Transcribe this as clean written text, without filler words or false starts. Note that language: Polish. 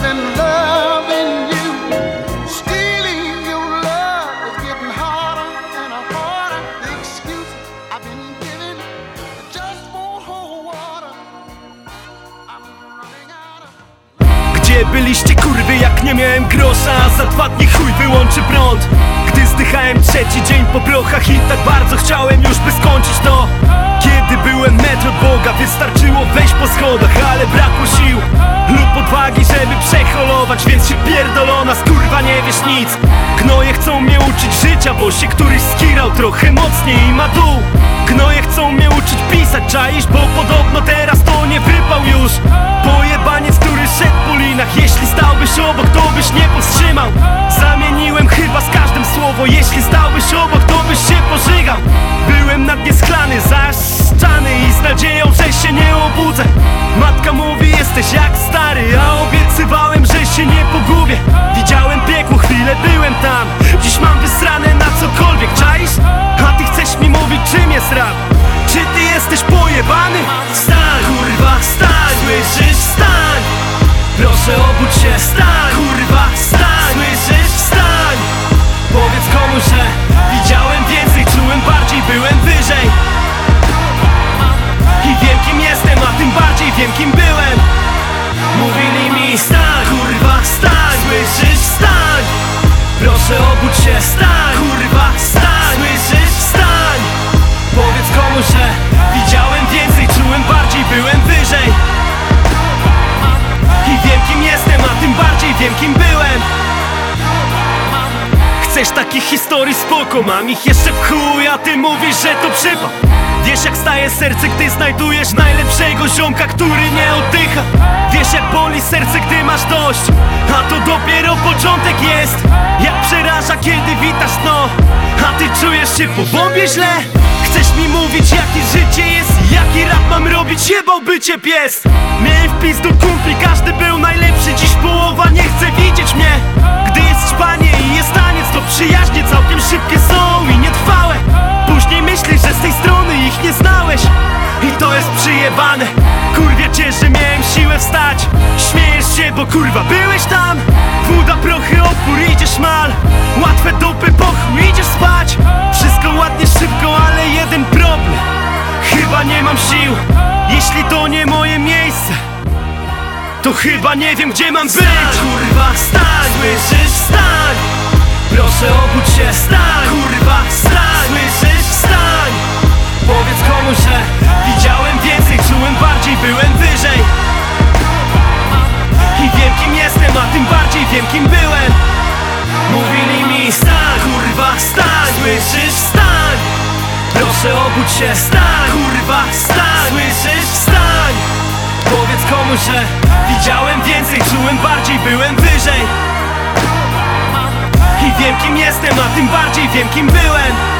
and loving you. Stealing your love is getting harder and harder. The excuses I've been giving just won't hold water. I'm running out of... Gdzie byliście kurwy, jak nie miałem grosza, a za 2 dni chuj wyłączy prąd? Gdy zdychałem 3. dzień po prochach i tak bardzo chciałem już by skończyć to. Kiedy byłem metr od Boga, wystarczyło wejść po schodach, ale brakło sił lub odwagi, żeby przeholować. Więc się pierdolona skurwa, nie wiesz nic. Gnoje chcą mnie uczyć życia, bo się któryś skirał trochę mocniej i ma dół. Gnoje chcą mnie uczyć pisać, czaisz? Bo podobno teraz to nie wypał już. Pojebaniec, który szedł po linach. Jeśli stałbyś obok, to byś nie powstrzymał. Zamieniłem chyba z każdym słowo. Jeśli stałbyś obok, to byś się pożygał. Byłem na dnie szklany, zaszczany i z nadzieją, że się nie obudzę. Matka mówi, jesteś jak stary, a obiecywałem, że się nie pogubię. Widziałem piekło, chwilę byłem tam. Dziś mam wysrane na cokolwiek, czaisz? A ty chcesz mi mówić, czym jest rap? Czy ty jesteś pojebany? Wstań, kurwa, wstań, słyszysz? Wstań! Proszę obudź się, wstań, kurwa, wstań, słyszysz? Wstań! Powiedz komuś, że widziałem więcej, czułem bardziej, byłem wyżej. I wiem kim jestem, a tym bardziej wiem kim byłem. Mówili mi, wstań, kurwa, wstań, słyszysz? Wstań! Proszę obudź się, wstań, kurwa, wstań, słyszysz? Wstań! Powiedz komuś, że widziałem więcej, czułem bardziej, byłem wyżej. I wiem kim jestem, a tym bardziej wiem kim byłem. Chcesz takich historii, spoko, mam ich jeszcze w chuj, a ty mówisz, że to przypał. Wiesz jak staje serce, gdy znajdujesz najlepszego ziomka, który nie oddycha. Wiesz jak boli serce, gdy masz dość, a to dopiero początek jest. Jak przeraża, kiedy witasz dno, a ty czujesz się po bombie źle. Chcesz mi mówić jakie życie jest, jaki rap mam robić, jebałby cię pies. Miałem wpis do kumpli, każdy był najlepszy, dziś połowa nie chce widzieć mnie. Gdy jest ćpanie i jest taniec, to przyjaźnie całkiem szybkie są i nietrwałe. Później myślisz, że z tej strony ich nie znałeś i to jest przyjebane. Kurwia cię, że miałem siłę wstać. Śmiejesz się, bo kurwa byłeś tam. Woda, prochy, opór, idziesz mal. Łatwe dupy, po chuj, idziesz spać. Wszystko ładnie, szybko, ale jeden problem. Chyba nie mam sił. Jeśli to nie moje miejsce, to chyba nie wiem gdzie mam być. Kurwa, wstań, słyszysz? Wstań! Proszę obudź się, wstań, kurwa, wstań, słyszysz? Wstań! Powiedz komuś, że widziałem więcej, czułem bardziej, byłem wyżej. I wiem kim jestem, a tym bardziej wiem kim byłem. Mówili mi, wstań, kurwa, wstań, słyszysz? Wstań! Proszę obudź się, wstań, kurwa, wstań, słyszysz? Wstań! Powiedz komuś, że widziałem więcej, czułem bardziej, byłem wyżej. I wiem kim jestem, a tym bardziej wiem kim byłem.